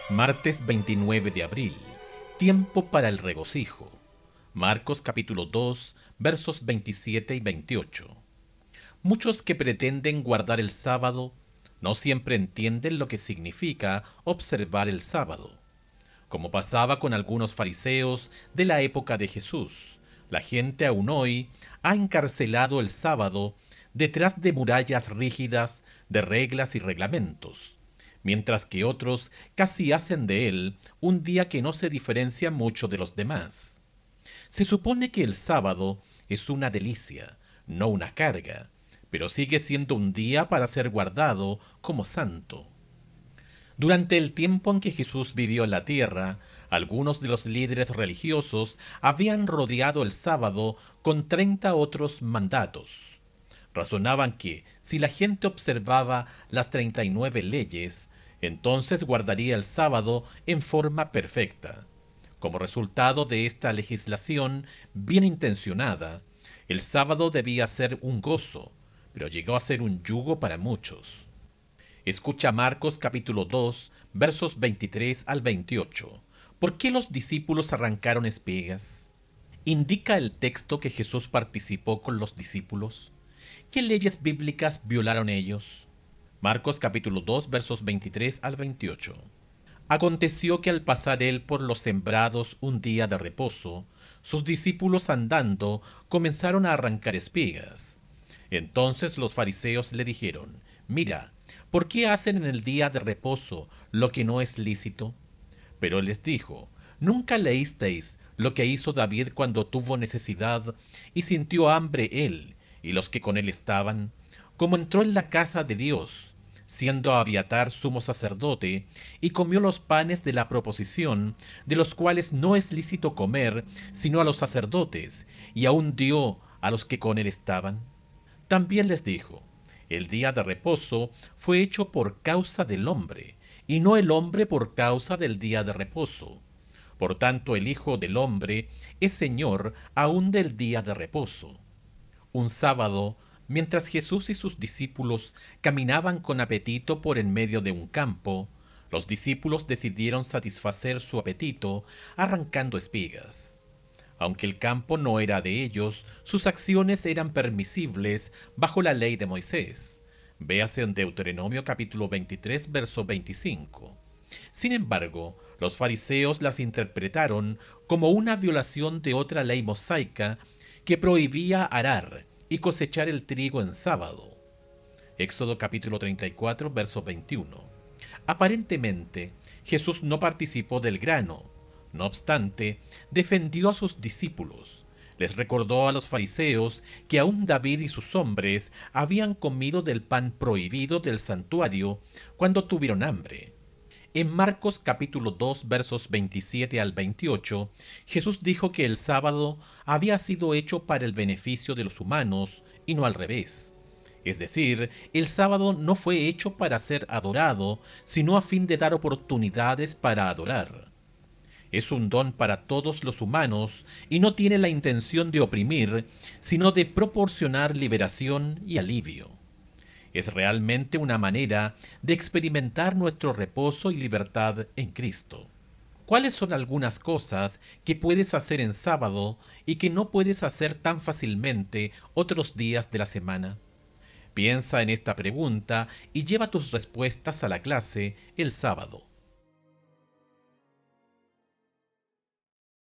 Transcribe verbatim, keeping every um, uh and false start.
Martes veintinueve de abril. Tiempo para el regocijo. Marcos capítulo dos, versos veintisiete y veintiocho. Muchos que pretenden guardar el sábado no siempre entienden lo que significa observar el sábado. Como pasaba con algunos fariseos de la época de Jesús, la gente aún hoy ha encarcelado el sábado detrás de murallas rígidas de reglas y reglamentos, mientras que otros casi hacen de él un día que no se diferencia mucho de los demás. Se supone que el sábado es una delicia, no una carga, pero sigue siendo un día para ser guardado como santo. Durante el tiempo en que Jesús vivió en la tierra, algunos de los líderes religiosos habían rodeado el sábado con treinta otros mandatos. Razonaban que, si la gente observaba las treinta y nueve leyes, entonces guardaría el sábado en forma perfecta. Como resultado de esta legislación bien intencionada, el sábado debía ser un gozo, pero llegó a ser un yugo para muchos. Escucha Marcos capítulo dos, versos veintitrés al veintiocho. ¿Por qué los discípulos arrancaron espigas? ¿Indica el texto que Jesús participó con los discípulos? ¿Qué leyes bíblicas violaron ellos? Marcos capítulo dos, versos veintitrés al veintiocho. Aconteció que al pasar él por los sembrados un día de reposo, sus discípulos andando comenzaron a arrancar espigas. Entonces los fariseos le dijeron: Mira, ¿por qué hacen en el día de reposo lo que no es lícito? Pero él les dijo: ¿Nunca leísteis lo que hizo David cuando tuvo necesidad y sintió hambre él y los que con él estaban? Como entró en la casa de Dios, siendo Abiatar sumo sacerdote, y comió los panes de la proposición, de los cuales no es lícito comer, sino a los sacerdotes, y aun dio a los que con él estaban. También les dijo: el día de reposo fue hecho por causa del hombre, y no el hombre por causa del día de reposo. Por tanto, el Hijo del Hombre es Señor aun del día de reposo. Un sábado, mientras Jesús y sus discípulos caminaban con apetito por en medio de un campo, los discípulos decidieron satisfacer su apetito arrancando espigas. Aunque el campo no era de ellos, sus acciones eran permisibles bajo la ley de Moisés. Véase en Deuteronomio capítulo veintitrés, verso veinticinco. Sin embargo, los fariseos las interpretaron como una violación de otra ley mosaica que prohibía arar y cosechar el trigo en sábado. Éxodo capítulo treinta y cuatro, verso veintiuno. Aparentemente, Jesús no participó del grano. No obstante, defendió a sus discípulos. Les recordó a los fariseos que aún David y sus hombres habían comido del pan prohibido del santuario cuando tuvieron hambre. En Marcos capítulo dos, versos veintisiete al veintiocho, Jesús dijo que el sábado había sido hecho para el beneficio de los humanos y no al revés. Es decir, el sábado no fue hecho para ser adorado, sino a fin de dar oportunidades para adorar. Es un don para todos los humanos y no tiene la intención de oprimir, sino de proporcionar liberación y alivio. Es realmente una manera de experimentar nuestro reposo y libertad en Cristo. ¿Cuáles son algunas cosas que puedes hacer en sábado y que no puedes hacer tan fácilmente otros días de la semana? Piensa en esta pregunta y lleva tus respuestas a la clase el sábado.